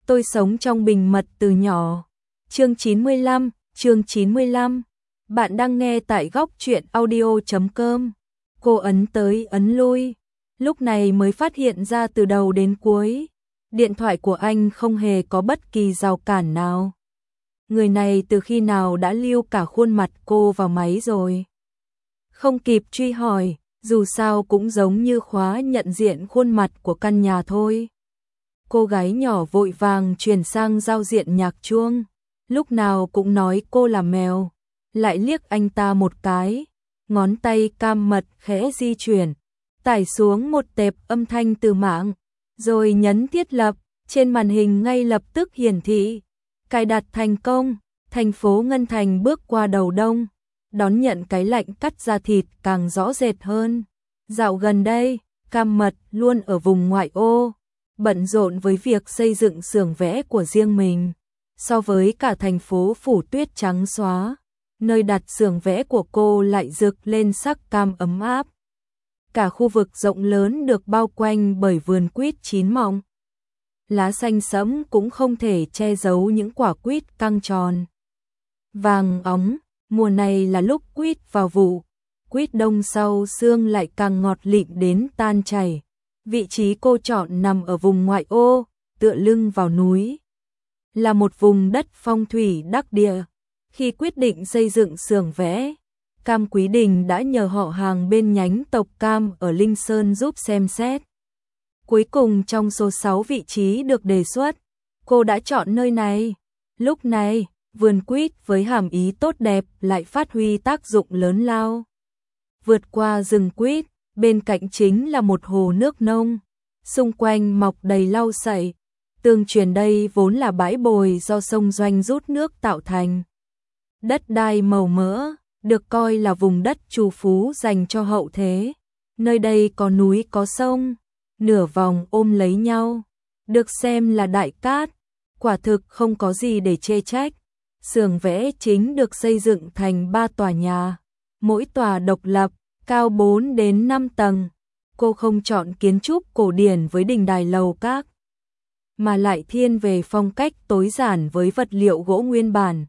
Tôi sống trong bình mật từ nhỏ. Chương 95. Bạn đang nghe tại góc truyện audio.com. Cô ấn tới ấn lui, lúc này mới phát hiện ra từ đầu đến cuối, điện thoại của anh không hề có bất kỳ rào cản nào. Người này từ khi nào đã lưu cả khuôn mặt cô vào máy rồi? Không kịp truy hỏi, dù sao cũng giống như khóa nhận diện khuôn mặt của căn nhà thôi. Cô gái nhỏ vội vàng chuyển sang giao diện nhạc chuông, lúc nào cũng nói cô là mèo, lại liếc anh ta một cái, ngón tay cam mật khẽ di chuyển, tải xuống một tệp âm thanh từ mạng, rồi nhấn thiết lập, trên màn hình ngay lập tức hiển thị cài đặt thành công, thành phố Ngân Thành bước qua đầu đông, đón nhận cái lạnh cắt da thịt càng rõ rệt hơn. Dạo gần đây, cam mật luôn ở vùng ngoại ô, bận rộn với việc xây dựng xưởng vẽ của riêng mình. So với cả thành phố phủ tuyết trắng xóa, nơi đặt xưởng vẽ của cô lại rực lên sắc cam ấm áp. Cả khu vực rộng lớn được bao quanh bởi vườn quýt chín mọng. Lá xanh sẫm cũng không thể che giấu những quả quýt căng tròn vàng óng. Mùa này là lúc quýt vào vụ, quýt đông sau sương lại càng ngọt lịm đến tan chảy. Vị trí cô chọn nằm ở vùng ngoại ô, tựa lưng vào núi, là một vùng đất phong thủy đắc địa. Khi quyết định xây dựng xưởng vẽ, Cam Quý Đình đã nhờ họ hàng bên nhánh tộc Cam ở Linh Sơn giúp xem xét. Cuối cùng trong số 6 vị trí được đề xuất, cô đã chọn nơi này. Lúc này, vườn quýt với hàm ý tốt đẹp lại phát huy tác dụng lớn lao. Vượt qua rừng quýt, bên cạnh chính là một hồ nước nông, xung quanh mọc đầy lau sậy. Tương truyền đây vốn là bãi bồi do sông Doanh rút nước tạo thành. Đất đai màu mỡ, được coi là vùng đất trù phú dành cho hậu thế. Nơi đây có núi có sông, nửa vòng ôm lấy nhau, được xem là đại cát, quả thực không có gì để chê trách. Xưởng vẽ chính được xây dựng thành 3 tòa nhà, mỗi tòa độc lập, cao 4 đến 5 tầng. Cô không chọn kiến trúc cổ điển với đình đài lầu các, mà lại thiên về phong cách tối giản với vật liệu gỗ nguyên bản.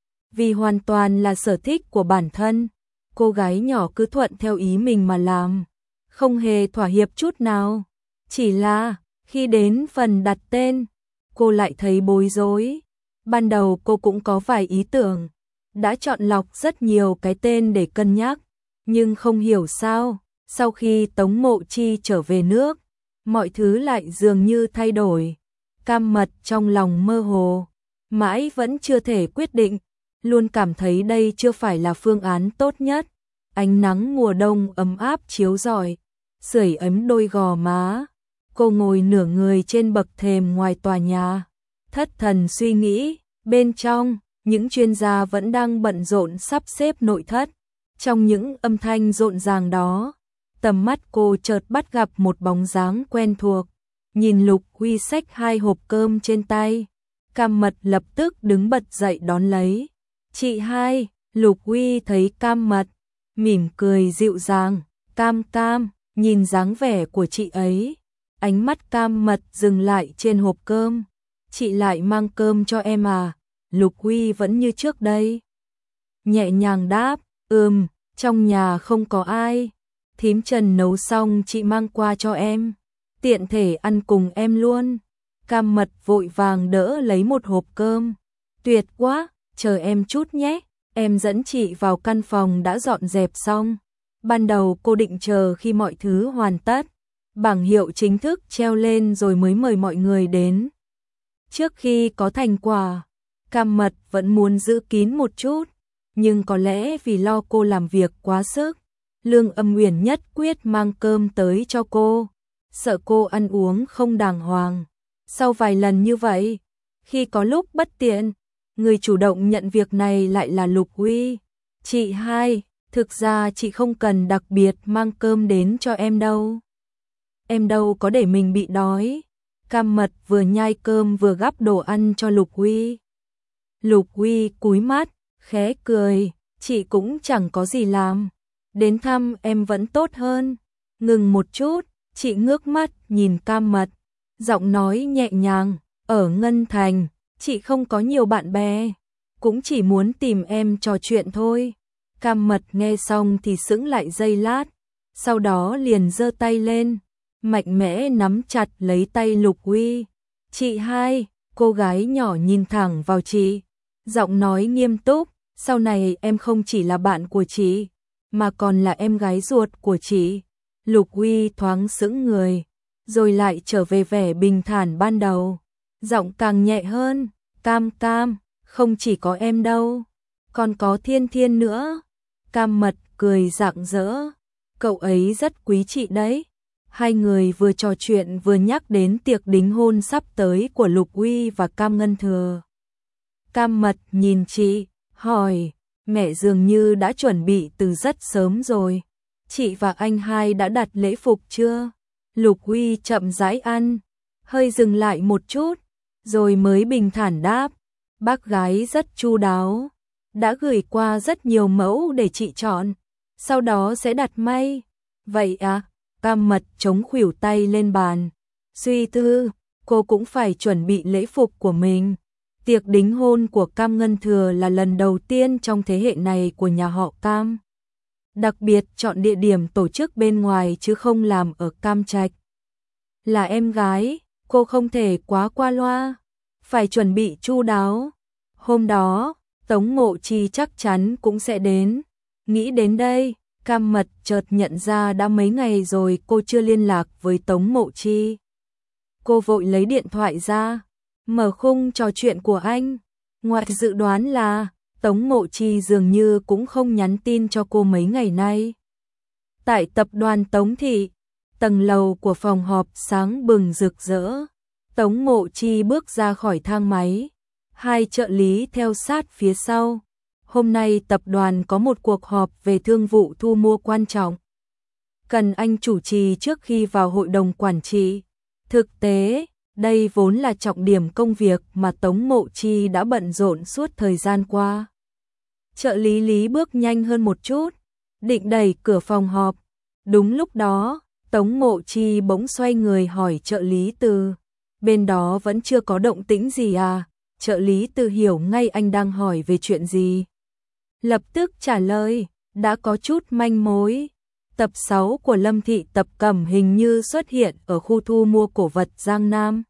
Vì hoàn toàn là sở thích của bản thân, cô gái nhỏ cứ thuận theo ý mình mà làm, không hề thỏa hiệp chút nào. Chỉ là, khi đến phần đặt tên, cô lại thấy bối rối. Ban đầu cô cũng có vài ý tưởng, đã chọn lọc rất nhiều cái tên để cân nhắc, nhưng không hiểu sao, sau khi Tống Mộ Chi trở về nước, mọi thứ lại dường như thay đổi. Cam mật trong lòng mơ hồ, mãi vẫn chưa thể quyết định, luôn cảm thấy đây chưa phải là phương án tốt nhất. Ánh nắng mùa đông ấm áp chiếu rọi, sưởi ấm đôi gò má. Cô ngồi nửa người trên bậc thềm ngoài tòa nhà, thất thần suy nghĩ. Bên trong, những chuyên gia vẫn đang bận rộn sắp xếp nội thất. Trong những âm thanh rộn ràng đó, tầm mắt cô chợt bắt gặp một bóng dáng quen thuộc. Nhìn Lục Huy xách 2 hộp cơm trên tay, Cam Mật lập tức đứng bật dậy đón lấy. "Chị hai." Lục Huy thấy Cam Mật, mỉm cười dịu dàng. Cam, nhìn dáng vẻ của chị ấy, ánh mắt Cam Mật dừng lại trên hộp cơm. "Chị lại mang cơm cho em à?" Lục Huy vẫn như trước đây, nhẹ nhàng đáp. Trong nhà không có ai, thím Trần nấu xong chị mang qua cho em, tiện thể ăn cùng em luôn." Cam Mật vội vàng đỡ lấy một hộp cơm. "Tuyệt quá, chờ em chút nhé, em dẫn chị vào căn phòng đã dọn dẹp xong." Ban đầu cô định chờ khi mọi thứ hoàn tất, bảng hiệu chính thức treo lên rồi mới mời mọi người đến. Trước khi có thành quả, Cam Mật vẫn muốn giữ kín một chút, nhưng có lẽ vì lo cô làm việc quá sức, Lương Âm Uyển nhất quyết mang cơm tới cho cô, sợ cô ăn uống không đàng hoàng. Sau vài lần như vậy, khi có lúc bất tiện, người chủ động nhận việc này lại là Lục Huy. "Chị hai, thực ra chị không cần đặc biệt mang cơm đến cho em đâu. Em đâu có để mình bị đói." Cam Mật vừa nhai cơm vừa gắp đồ ăn cho Lục Huy. Lục Huy cúi mắt, khẽ cười. "Chị cũng chẳng có gì làm, đến thăm em vẫn tốt hơn." Ngừng một chút, chị ngước mắt nhìn Cam Mật, giọng nói nhẹ nhàng. Ở Ngân Thành, chị không có nhiều bạn bè, cũng chỉ muốn tìm em trò chuyện thôi. Cam Mật nghe xong thì sững lại giây lát, sau đó liền giơ tay lên, mạnh mẽ nắm chặt lấy tay Lục Uy. Chị hai, cô gái nhỏ nhìn thẳng vào chị, giọng nói nghiêm túc, sau này em không chỉ là bạn của chị, mà còn là em gái ruột của chị. Lục Uy thoáng sững người, rồi lại trở về vẻ bình thản ban đầu, giọng càng nhẹ hơn, Cam Cam, không chỉ có em đâu, còn có Thiên Thiên nữa. Cam Mật cười rạng rỡ, cậu ấy rất quý chị đấy. Hai người vừa trò chuyện vừa nhắc đến tiệc đính hôn sắp tới của Lục Uy và Cam Ngân Thừa. Cam Mật nhìn chị, hỏi, mẹ dường như đã chuẩn bị từ rất sớm rồi. Chị và anh hai đã đặt lễ phục chưa? Lục Uy chậm rãi ăn, hơi dừng lại một chút, rồi mới bình thản đáp, bác gái rất chu đáo, đã gửi qua rất nhiều mẫu để chị chọn, sau đó sẽ đặt may. Vậy à? Cam Mật chống khuỷu tay lên bàn, suy tư, cô cũng phải chuẩn bị lễ phục của mình. Tiệc đính hôn của Cam Ngân Thừa là lần đầu tiên trong thế hệ này của nhà họ Cam. Đặc biệt chọn địa điểm tổ chức bên ngoài chứ không làm ở Cam Trạch. Là em gái, cô không thể quá qua loa, phải chuẩn bị chu đáo. Hôm đó, Tống Ngộ Chi chắc chắn cũng sẽ đến. Nghĩ đến đây, Cam Mật chợt nhận ra đã mấy ngày rồi cô chưa liên lạc với Tống Ngộ Chi. Cô vội lấy điện thoại ra, mở khung trò chuyện của anh. Ngoài dự đoán là Tống Ngộ Chi dường như cũng không nhắn tin cho cô mấy ngày nay. Tại tập đoàn Tống Thị, tầng lầu của phòng họp sáng bừng rực rỡ. Tống Ngộ Chi bước ra khỏi thang máy, hai trợ lý theo sát phía sau. Hôm nay tập đoàn có một cuộc họp về thương vụ thu mua quan trọng, cần anh chủ trì trước khi vào hội đồng quản trị. Thực tế, đây vốn là trọng điểm công việc mà Tống Ngộ Chi đã bận rộn suốt thời gian qua. Trợ lý Lý bước nhanh hơn một chút, định đẩy cửa phòng họp. Đúng lúc đó, Tống Ngộ Chi bỗng xoay người hỏi trợ lý Từ, bên đó vẫn chưa có động tĩnh gì à? Trợ lý Từ hiểu ngay anh đang hỏi về chuyện gì. Lập tức trả lời, đã có chút manh mối. Tập 6 của Lâm Thị Tập Cẩm hình như xuất hiện ở khu thu mua cổ vật Giang Nam.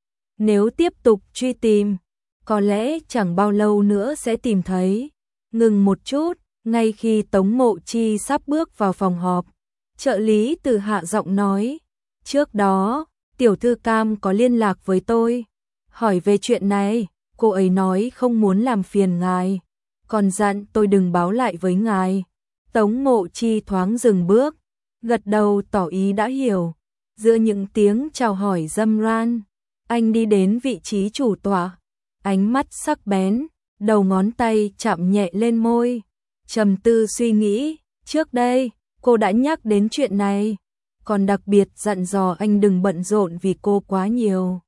Nếu tiếp tục truy tìm, có lẽ chẳng bao lâu nữa sẽ tìm thấy. Ngừng một chút, ngay khi Tống Ngộ Chi sắp bước vào phòng họp, trợ lý Từ hạ giọng nói, trước đó, tiểu thư Cam có liên lạc với tôi, hỏi về chuyện này, cô ấy nói không muốn làm phiền ngài, còn dặn tôi đừng báo lại với ngài. Tống Ngộ Chi thoáng dừng bước, gật đầu tỏ ý đã hiểu. Giữa những tiếng chào hỏi râm ran, anh đi đến vị trí chủ tọa, ánh mắt sắc bén, đầu ngón tay chạm nhẹ lên môi, trầm tư suy nghĩ. Trước đây, cô đã nhắc đến chuyện này, còn đặc biệt dặn dò anh đừng bận rộn vì cô quá nhiều.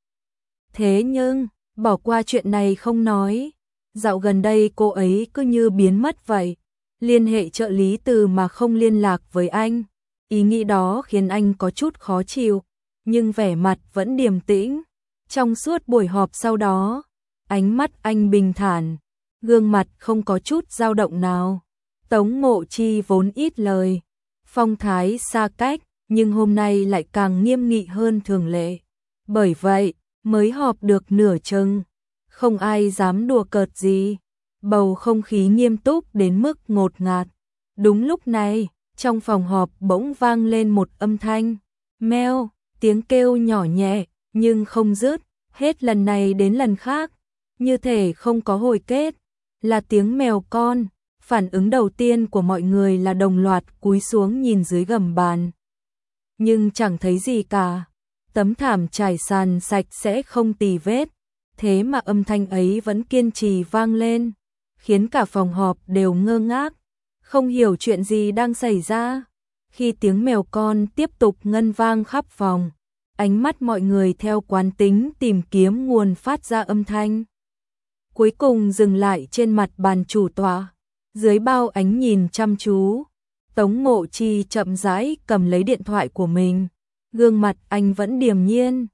Thế nhưng, bỏ qua chuyện này không nói, dạo gần đây cô ấy cứ như biến mất vậy. Liên hệ trợ lý Từ mà không liên lạc với anh. Ý nghĩ đó khiến anh có chút khó chịu, nhưng vẻ mặt vẫn điềm tĩnh. Trong suốt buổi họp sau đó, ánh mắt anh bình thản, gương mặt không có chút dao động nào. Tống Ngộ Chi vốn ít lời, phong thái xa cách, nhưng hôm nay lại càng nghiêm nghị hơn thường lệ. Bởi vậy, mới họp được nửa chừng, không ai dám đùa cợt gì. Bầu không khí nghiêm túc đến mức ngột ngạt. Đúng lúc này, trong phòng họp bỗng vang lên một âm thanh. Meo, tiếng kêu nhỏ nhẹ, nhưng không dứt, hết lần này đến lần khác, như thể không có hồi kết. Là tiếng mèo con. Phản ứng đầu tiên của mọi người là đồng loạt cúi xuống nhìn dưới gầm bàn. Nhưng chẳng thấy gì cả. Tấm thảm trải sàn sạch sẽ không tì vết. Thế mà âm thanh ấy vẫn kiên trì vang lên, khiến cả phòng họp đều ngơ ngác, không hiểu chuyện gì đang xảy ra. Khi tiếng mèo con tiếp tục ngân vang khắp phòng, ánh mắt mọi người theo quán tính tìm kiếm nguồn phát ra âm thanh. Cuối cùng dừng lại trên mặt bàn chủ tọa, dưới bao ánh nhìn chăm chú. Tống Ngộ Chi chậm rãi cầm lấy điện thoại của mình, gương mặt anh vẫn điềm nhiên,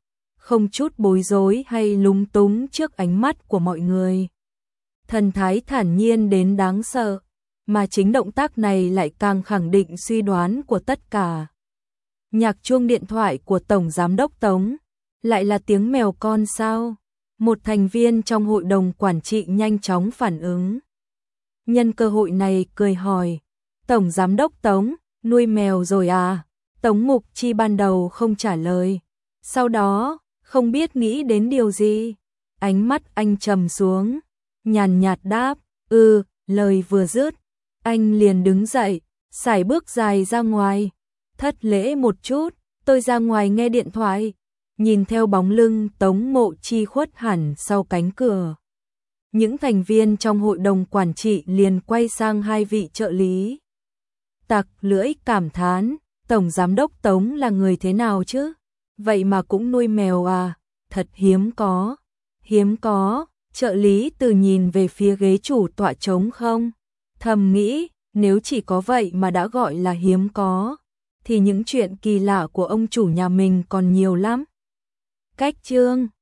không chút bối rối hay lúng túng trước ánh mắt của mọi người. Thần thái thản nhiên đến đáng sợ, mà chính động tác này lại càng khẳng định suy đoán của tất cả. Nhạc chuông điện thoại của Tổng Giám đốc Tống, lại là tiếng mèo con sao? Một thành viên trong hội đồng quản trị nhanh chóng phản ứng. Nhân cơ hội này cười hỏi, Tổng Giám đốc Tống, nuôi mèo rồi à? Tống Mục Chi ban đầu không trả lời, sau đó, không biết nghĩ đến điều gì. Ánh mắt anh trầm xuống, nhàn nhạt đáp, lời vừa dứt, anh liền đứng dậy, sải bước dài ra ngoài. Thất lễ một chút, tôi ra ngoài nghe điện thoại. Nhìn theo bóng lưng Tống Mộ Chi khuất hẳn sau cánh cửa. Những thành viên trong hội đồng quản trị liền quay sang hai vị trợ lý. Tặc lưỡi cảm thán, Tổng Giám đốc Tống là người thế nào chứ? Vậy mà cũng nuôi mèo à? Thật hiếm có. Hiếm có, trợ lý từ nhìn về phía ghế chủ tọa trống không. Thầm nghĩ, nếu chỉ có vậy mà đã gọi là hiếm có, thì những chuyện kỳ lạ của ông chủ nhà mình còn nhiều lắm. Cách chương